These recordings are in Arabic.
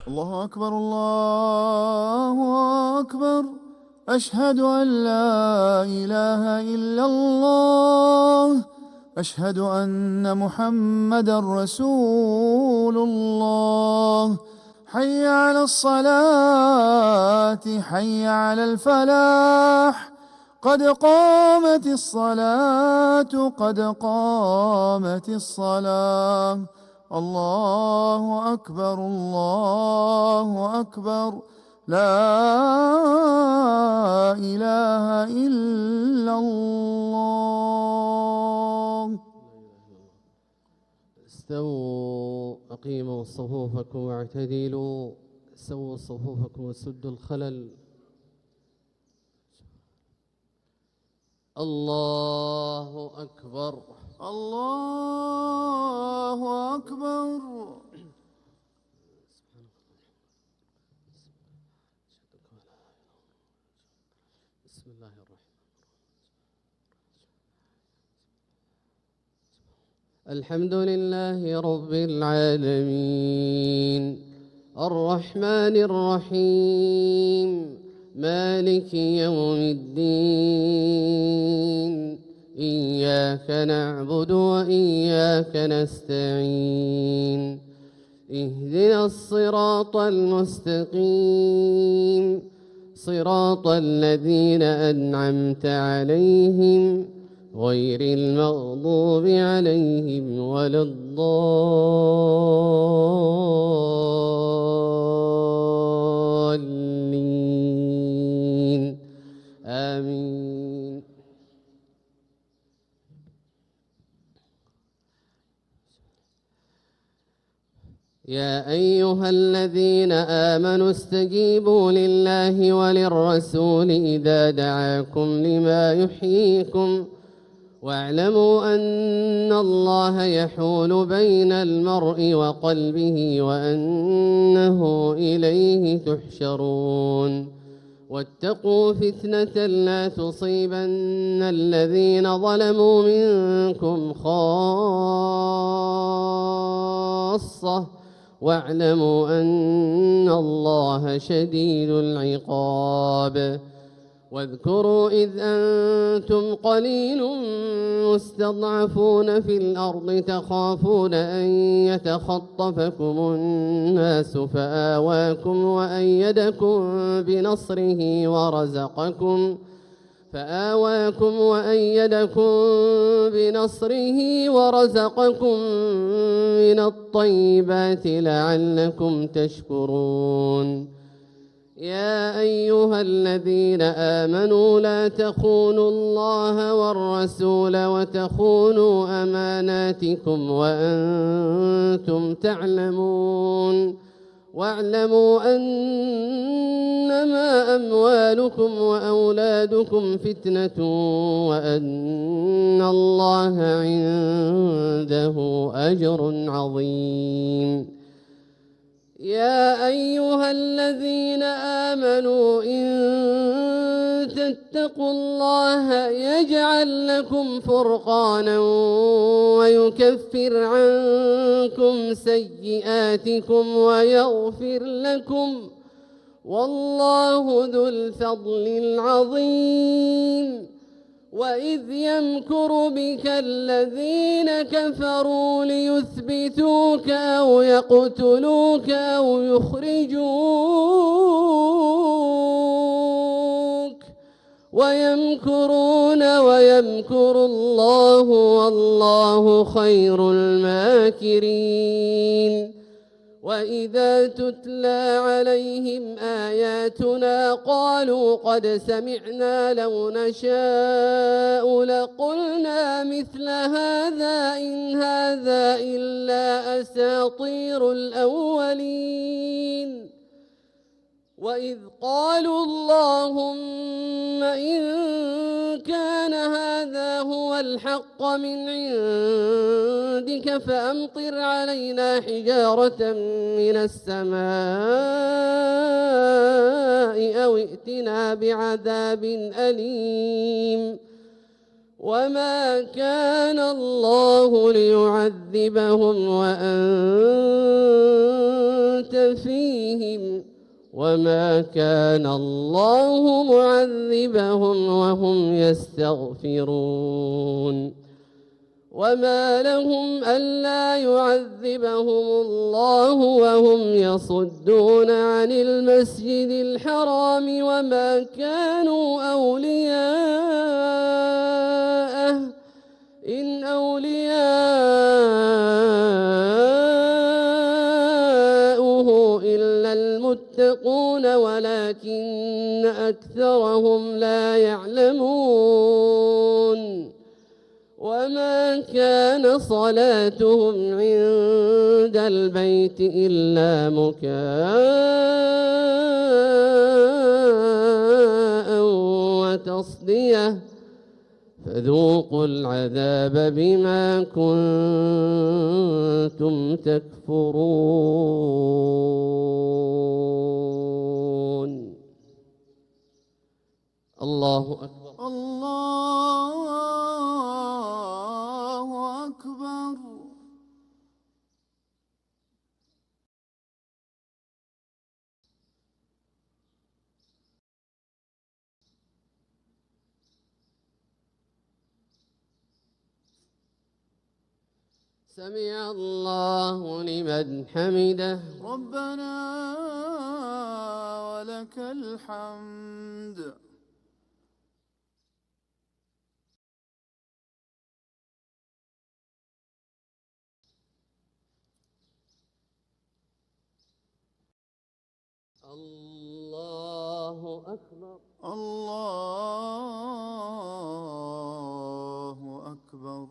الله أكبر الله أكبر. أشهد أن لا إله إلا الله. أشهد أن محمدا رسول الله. حي على الصلاة حي على الفلاح. قد قامت الصلاة قد قامت الصلاة. الله أكبر الله أكبر. لا إله إلا الله. استووا أقيموا صفوفكم واعتدلوا. سووا صفوفكم وسدوا الخلل. الله أكبر الله أكبر. بسم الله الرحمن الرحيم. الحمد لله رب العالمين الرحمن الرحيم مالك يوم الدين. إياك نعبد وإياك نستعين. اهدنا الصراط المستقيم صراط الذين أنعمت عليهم غير المغضوب عليهم ولا الضالين. آمين. يا أيها الذين آمنوا استجيبوا لله وللرسول إذا دعاكم لما يحييكم واعلموا أن الله يحول بين المرء وقلبه وأنه إليه تحشرون. واتقوا فتنة لا تصيبن الذين ظلموا منكم خاصة واعلموا أن الله شديد العقاب. واذكروا إذ أنتم قليل مستضعفون في الأرض تخافون أن يتخطفكم الناس فآواكم وأيدكم بنصره ورزقكم من الطيبات لعلكم تشكرون. يا أيها الذين آمنوا لا تخونوا الله والرسول وتخونوا أماناتكم وأنتم تعلمون. واعلموا أنما أموالكم وأولادكم فتنة وأن الله عنده أجر عظيم. يا أيها الذين آمنوا إن تتقوا الله يجعل لكم فرقانا ويكفر عنكم سيئاتكم ويغفر لكم والله ذو الفضل العظيم. وإذ يمكر بك الذين كفروا ليثبتوك أو يقتلوك أو يخرجوك ويمكرون ويمكر الله والله خير الماكرين. وإذا تتلى عليهم آياتنا قالوا قد سمعنا لو نشاء لقلنا مثل هذا إن هذا إلا أساطير الأولين. وإذ قالوا اللهم إن كان هذا هو الحق من عندك فأمطر علينا حجارة من السماء أو ائتنا بعذاب أليم. وما كان الله ليعذبهم وأنت كنت فيهم وما كان الله معذبهم وهم يستغفرون وما لهم ألا يعذبهم الله وهم يصدون عن المسجد الحرام وما كانوا أولياءه إن أولياؤه إلا المتقون ولكن أكثرهم لا يعلمون وما كان صلاتهم عند البيت إلا مكاء وتصدية فذوقوا العذاب بما كنتم تكفرون. الله أكبر. الله أكبر. سمع الله لمن حمده. ربنا ولك الحمد. الله أكبر. الله أكبر.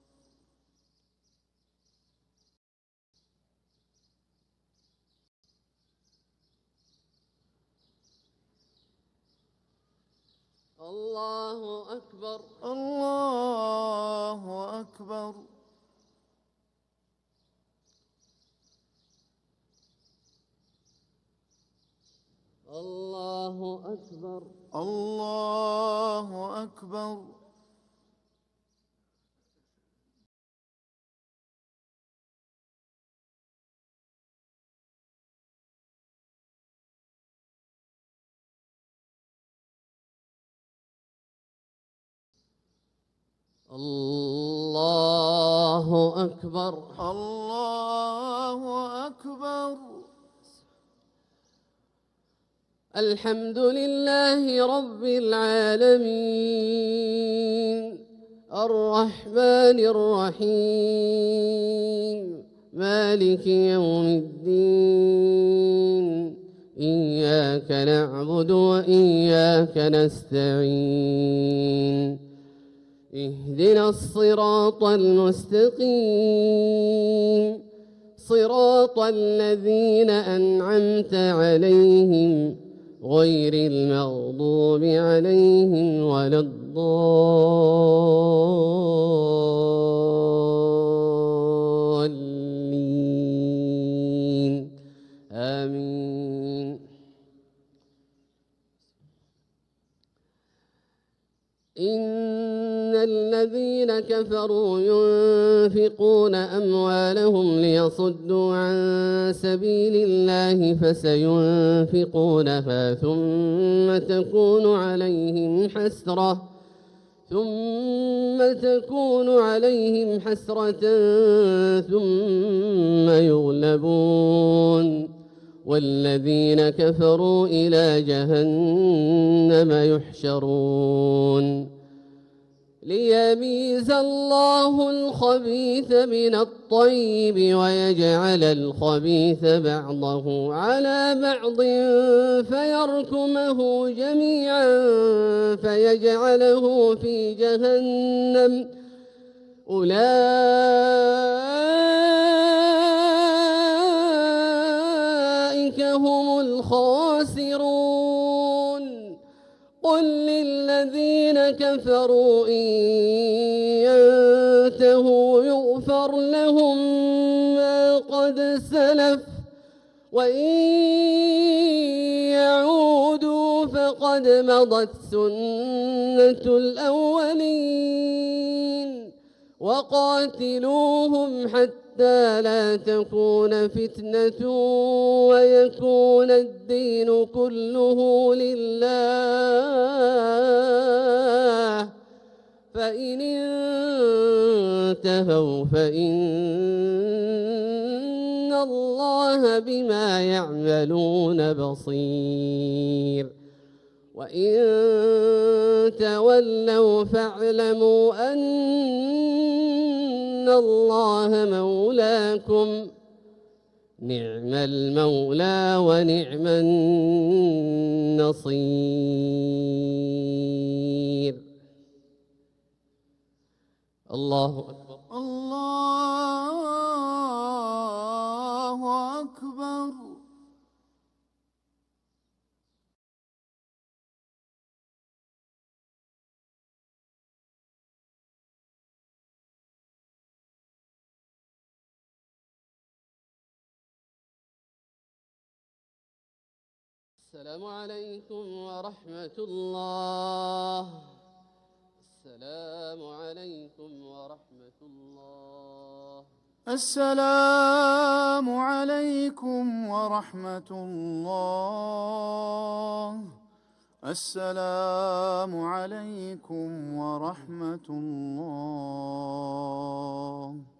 الله أكبر. الله أكبر. الله أكبر. الله أكبر. الله أكبر. الله أكبر. الحمد لله رب العالمين الرحمن الرحيم مالك يوم الدين إياك نعبد وإياك نستعين اهدنا الصراط المستقيم صراط الذين أنعمت عليهم غير المغضوب عليهم ولا الضالين آمين. إن الذين كفروا ينفقون أموالهم ليصدوا عن سبيل الله فسينفقونها ثم تكون عليهم حسرة ثم يغلبون والذين كفروا إلى جهنم يحشرون ليميز الله الخبيث من الطيب ويجعل الخبيث بعضه على بعض فيركمه جميعا فيجعله في جهنم أولئك هم الخاسرون. قل للذين كفروا إن ينتهوا يغفر لهم ما قد سلف وإن يعودوا فقد مضت سنة الأولين وقاتلوهم حتى حتى لا تكون فتنة ويكون الدين كله لله. فإن انتهوا فإن الله بما يعملون بصير. وإن تولوا فاعلموا أن الله مولاكم، نعم المولى ونعم النصير. الله أكبر. الله أكبر. السلام عليكم ورحمة الله. السلام عليكم ورحمة الله. السلام عليكم ورحمة الله. السلام عليكم ورحمة الله.